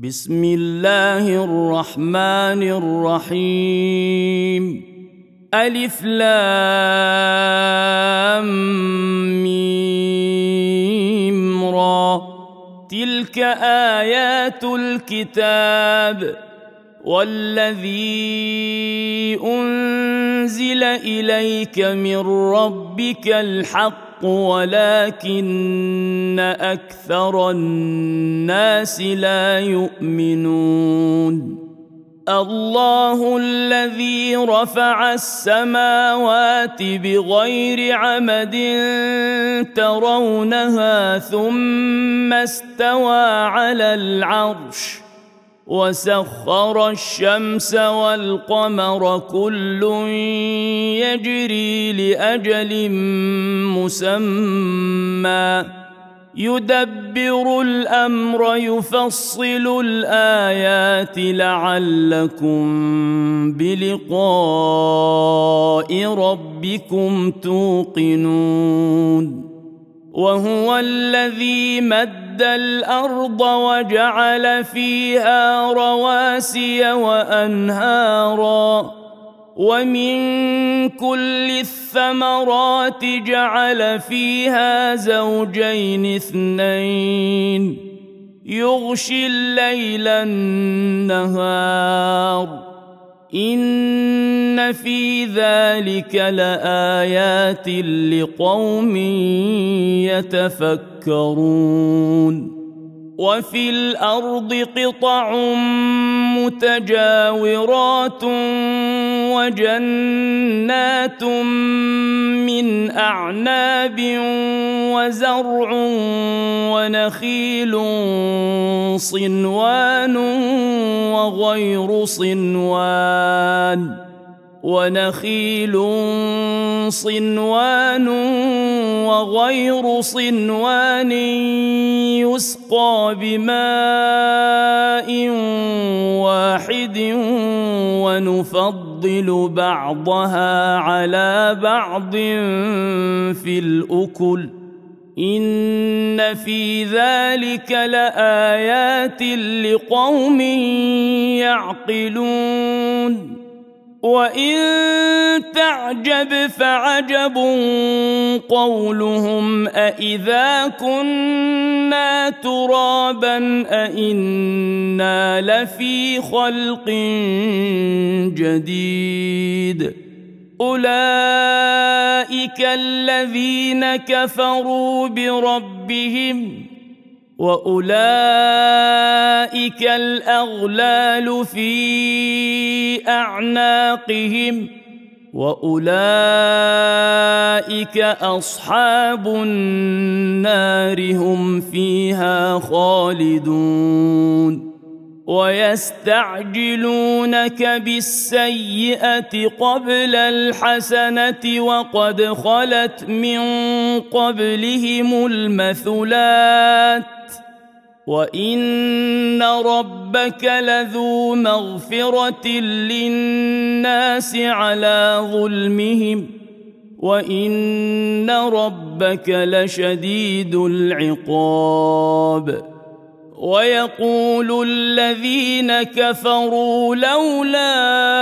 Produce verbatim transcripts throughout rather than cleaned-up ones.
بسم الله الرحمن الرحيم. ألف لام ميم را. تلك آيات الكتاب والذي أنزل إليك من ربك الحق ولكن أكثر الناس لا يؤمنون. الله الذي رفع السماوات بغير عمد ترونها ثم استوى على العرش وسخر الشمس والقمر كل يجري لأجل مسمى يدبر الأمر يفصل الآيات لعلكم بلقاء ربكم توقنون. وهو الذي مد الأرض وجعل فيها رواسي وأنهارا ومن كل الثمرات جعل فيها زوجين اثنين يغشي الليل النهار إن في ذلك لآيات لقوم يتفكرون. وفي الأرض قطع متجاورات وجنات من أعناب وزرع ونخيل صنوان وغير صنوان ونخيل صنوان وغير صنوان يسقى بماء واحد ونفضل بعضها على بعض في الأكل إن في ذلك لآيات لقوم يعقلون. وإن تعجب فعجب قولهم أإذا كنا ترابا أإنا لفي خلق جديد. أولئك الذين كفروا بربهم وأولئك الأغلال في أعناقهم وأولئك أصحاب النار هم فيها خالدون. ويستعجلونك بالسيئة قبل الحسنة وقد خلت من قبلهم المثلات وإن ربك لذو مغفرة للناس على ظلمهم وإن ربك لشديد العقاب. ويقول الذين كفروا لولا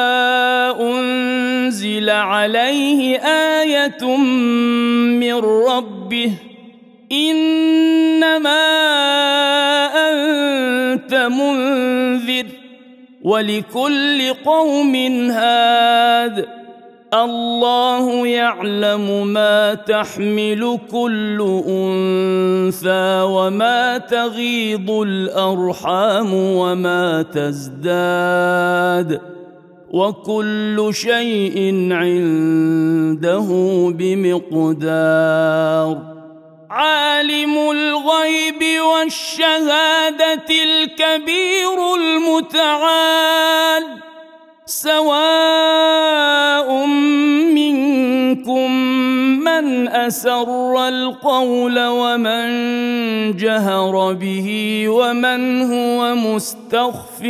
أنزل عليه آية من ربه إنما أنت منذر ولكل قوم هاد الله يعلم ما تحمل كل أنثى وما تغيض الأرحام وما تزداد وكل شيء عنده بمقدار. عالم الغيب والشهادة الكبير المتعال سواء منكم من أسر القول ومن جهر به ومن هو مستخف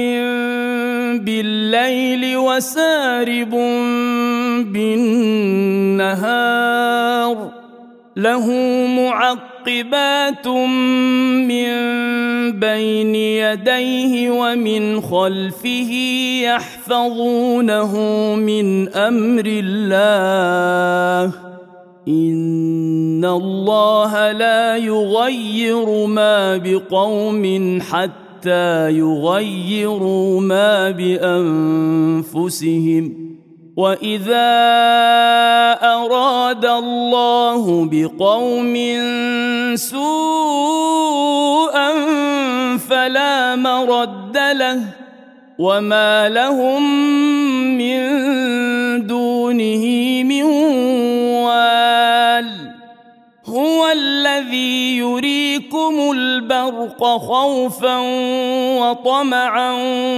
بالليل وسارب بالنهار له معقبات معقبات من بين يديه ومن خلفه يحفظونه من أمر الله إن الله لا يغير ما بقوم حتى يغيروا ما بأنفسهم وإذا أراد الله بقوم سوءا فلا مرد له وما لهم من دونه من وال هو الذي يريكم البرق خوفا وطمعا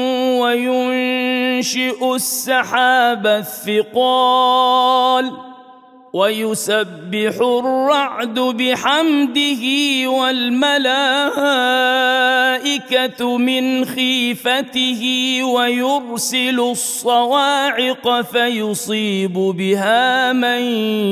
وينشئ السحاب الثقال ويسبح الرعد بحمده والملائكة من خيفته ويرسل الصواعق فيصيب بها من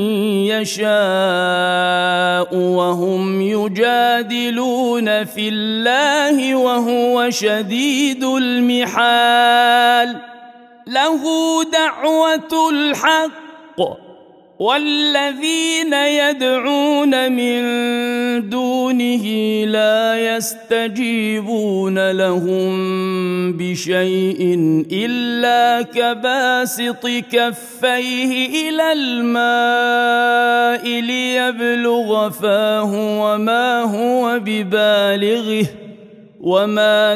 يشاء وهم يجادلون في الله وهو شديد المحال له دعوة الحق والذين يدعون من دونه لا يستجيبون لهم بشيء إلا كباسط كفيه إلى الماء ليبلغ فاه وما هو ببالغه وما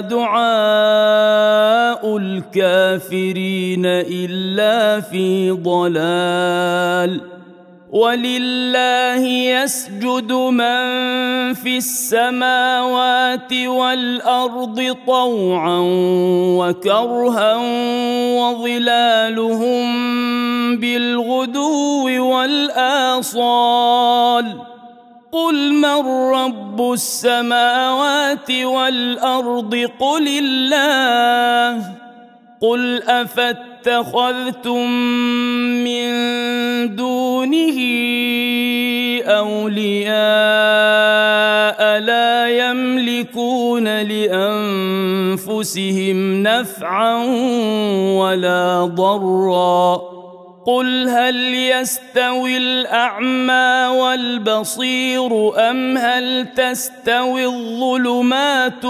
دعاء الكافرين إلا في ضلال ولله يسجد من في السماوات والأرض طوعا وكرها وظلالهم بالغدو والآصال قل من رب السماوات والأرض قل الله قل أفاتخذتم من دونه أولياء لا يملكون لأنفسهم نفعا ولا ضرا قل هل يستوي الأعمى والبصير أم هل تستوي الظلمات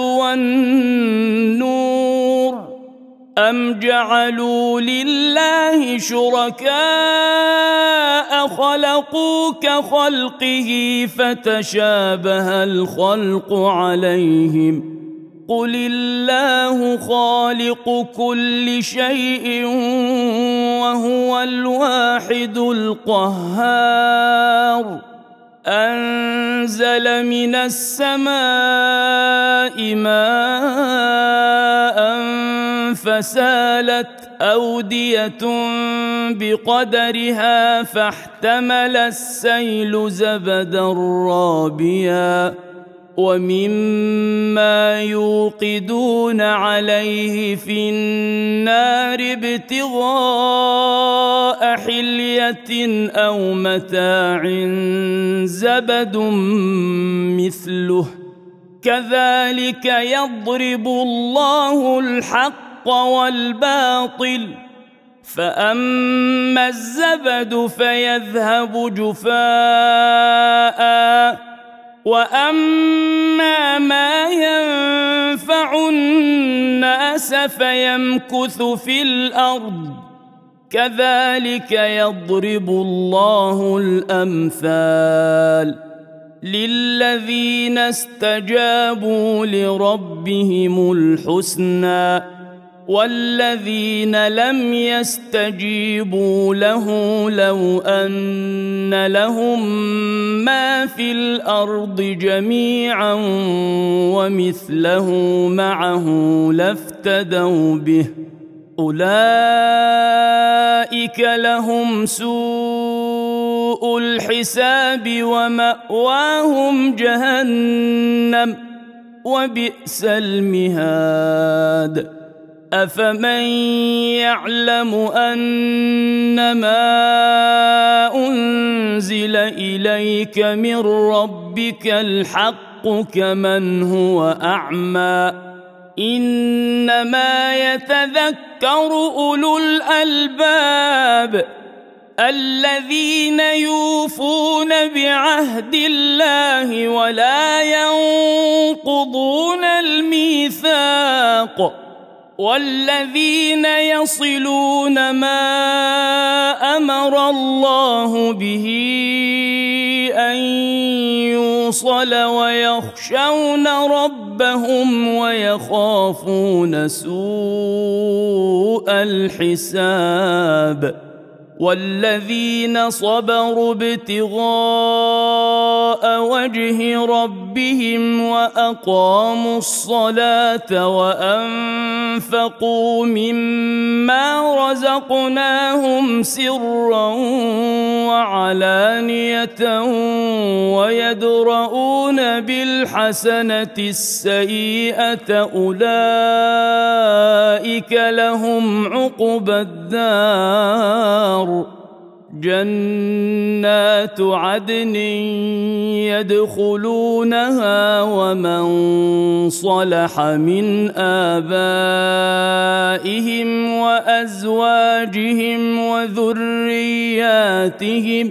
والنور أم جعلوا لله شركاء خلقوا كخلقه فتشابه الخلق عليهم قل الله خالق كل شيء وهو الواحد القهار أنزل من السماء ماء فسالت أودية بقدرها فاحتمل السيل زبدا رابيا ومما يوقدون عليه في النار ابتغاء حلية أو متاع زبد مثله كذلك يضرب الله الحق والباطل فأما الزبد فيذهب جفاءً وأما ما ينفع الناس فيمكث في الأرض كذلك يضرب الله الأمثال للذين استجابوا لربهم الحسنى والذين لم يستجيبوا له لو أن لهم ما في الأرض جميعا ومثله معه لافتدوا به أولئك لهم سوء الحساب ومأواهم جهنم وبئس المهاد أفمن يعلم أنما أنزل إليك من ربك الحق كمن هو أعمى إنما يتذكر أولو الألباب الذين يوفون بعهد الله ولا ينقضون الميثاق والذين يصلون ما أمر الله به أن يوصل ويخشون ربهم ويخافون سوء الحساب والذين صبروا ابتغاء وجه ربهم وأقاموا الصلاة وأنفقوا مما رزقناهم سرا وعلانية ويدرؤون بالحسنة السيئة أولئك لهم عقبى الدار جنات عدن يدخلونها ومن صلح من آبائهم وأزواجهم وذرياتهم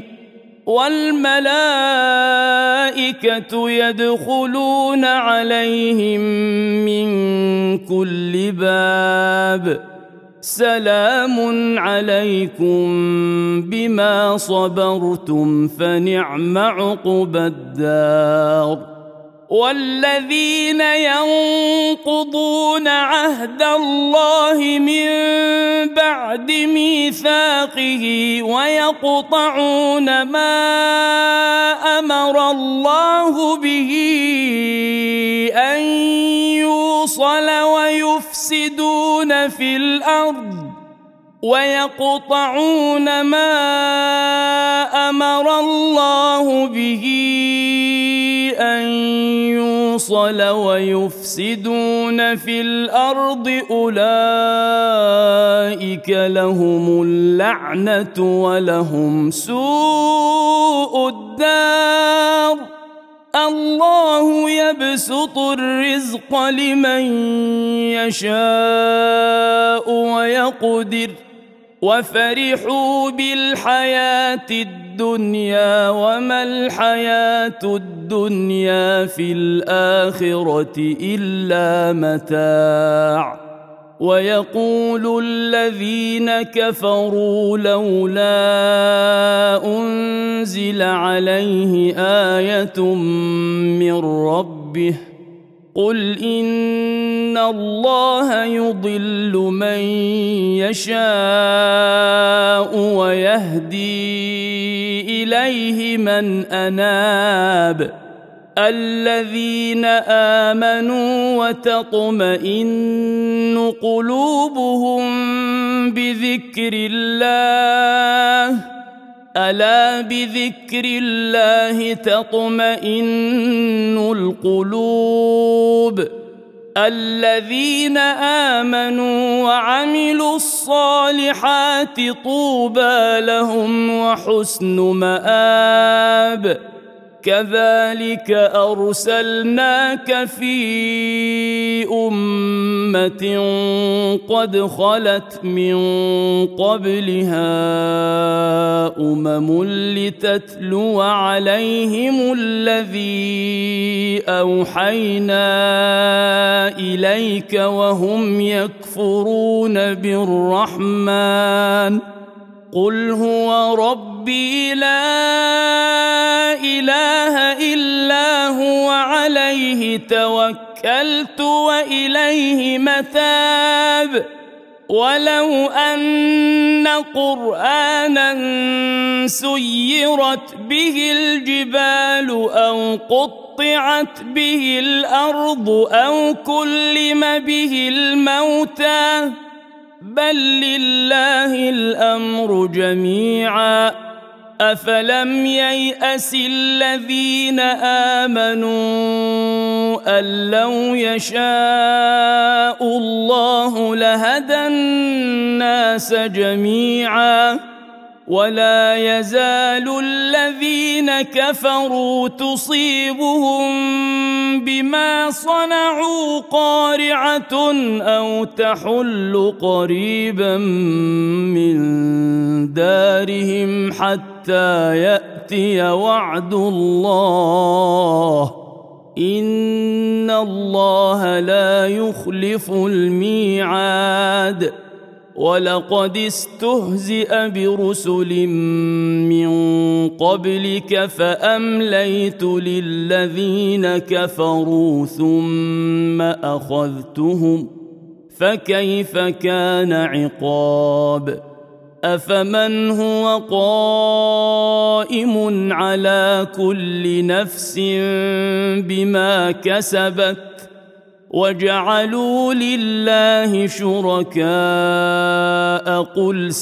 والملائكة يدخلون عليهم من كل باب سلام عليكم بما صبرتم فنعم عقبى الدار والذين ينقضون عهد الله من بعد ميثاقه ويقطعون ما أمر الله به أن يوصل ويفسدون في الأرض ويقطعون ما أمر الله به أن يوصل ويفسدون في الأرض أولئك لهم اللعنة ولهم سوء الدار الله يبسط الرزق لمن يشاء ويقدر وفرحوا بالحياة الدنيا وما الحياة الدنيا في الآخرة إلا متاع ويقول الذين كفروا لولا أنزل عليه آية من ربه قل إن الله يضل من يشاء ويهدي إليه من أناب الذين آمنوا وتطمئن قلوبهم بذكر الله ألا بذكر الله تطمئن القلوب الذين آمنوا وعملوا الصالحات طوبى لهم وحسن مآب كذلك أرسلناك في أمة قد خلت من قبلها أمم لتتلو عليهم الذي أوحينا إليك وهم يكفرون بالرحمن قل هو ربي لا إله إلا هو عليه توكلت وإليه متاب ولو أن قرآنا سيرت به الجبال أو قطعت به الأرض أو كلم به الموتى بل لله الأمر جميعا أفلم ييأس الذين آمنوا أن لو يشاء الله لهدى الناس جميعا ولا يزال الذين كفروا تصيبهم بما صنعوا قارعة أو تحل قريبا من دارهم حتى يأتي وعد الله إن الله لا يخلف الميعاد ولقد استهزئ برسل من قبلك فأمليت للذين كفروا ثم أخذتهم فكيف كان عقاب أفمن هو قائم على كل نفس بما كسبت وجعلوا لله شركاء قل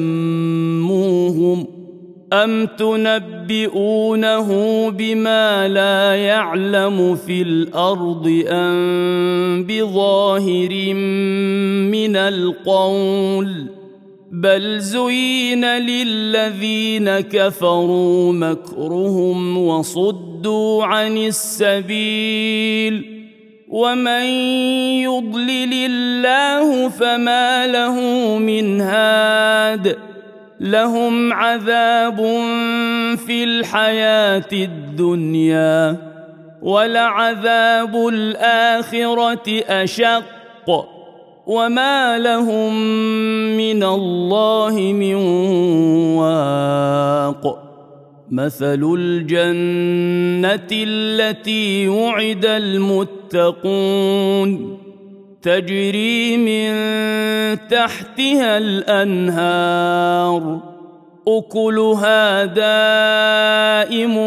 سموهم أم تنبئونه بما لا يعلم في الأرض أم بظاهر من القول بل زين للذين كفروا مكرهم وصدوا عن السبيل ومن يضلل الله فما له من هاد لهم عذاب في الحياة الدنيا ولعذاب الآخرة أشق وما لهم من الله من واق مثل الجنة التي وعد المتقون تجري من تحتها الأنهار أكلها دائم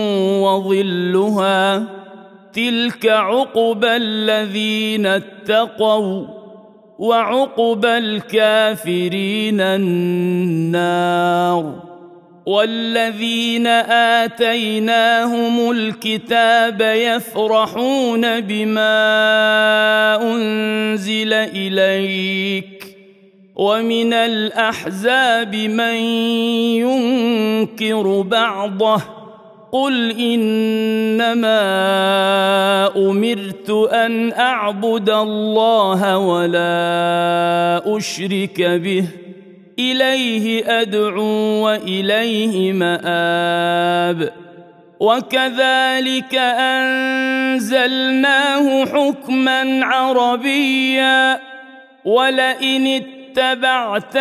وظلها تلك عقبى الذين اتقوا وعقبى الكافرين النار والذين آتيناهم الكتاب يفرحون بما أنزل إليك ومن الأحزاب من ينكر بعضه قل إنما أمرت أن أعبد الله ولا أشرك به إليه أدعو وإليه مآب وكذلك أنزلناه حكما عربيا ولئن اتبعت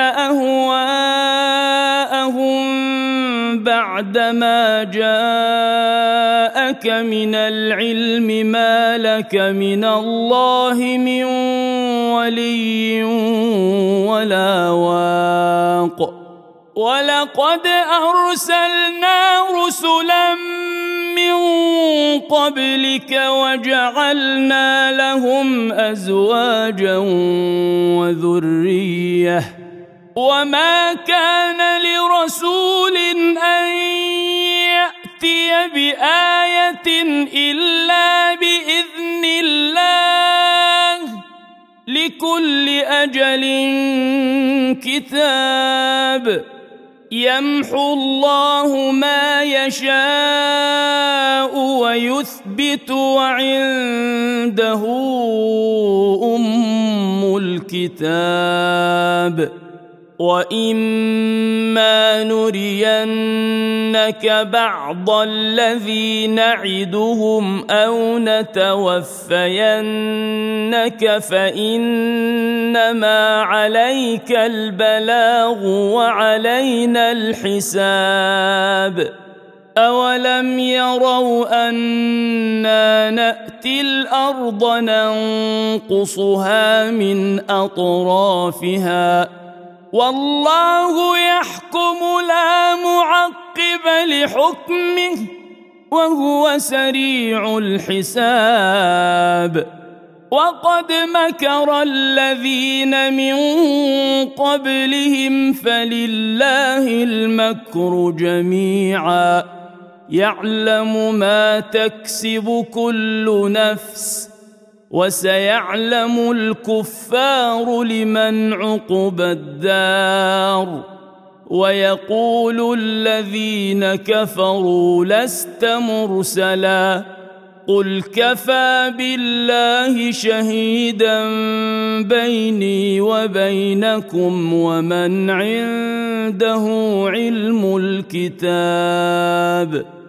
أهواءهم بعدما جاءك من العلم ما لك من الله من ولي ولا واق ولقد أرسلنا رسلا من قبلك وجعلنا لهم أزواجا وذرية وما كان لرسول أن يأتي بآية إلا بإذن الله لكل أجل كتاب يمحو الله ما يشاء ويثبت وعنده أم الكتاب وإما نرينك بعض الذي نعدهم أو نتوفينك فإنما عليك البلاغ وعلينا الحساب أولم يروا أنا نأتي الأرض ننقصها من أطرافها والله يحكم لا معقب لحكمه وهو سريع الحساب وقد مكر الذين من قبلهم فلله المكر جميعا يعلم ما تكسب كل نفس وسيعلم الكفار لمن عقبى الدار ويقول الذين كفروا لست مرسلا قل كفى بالله شهيدا بيني وبينكم ومن عنده علم الكتاب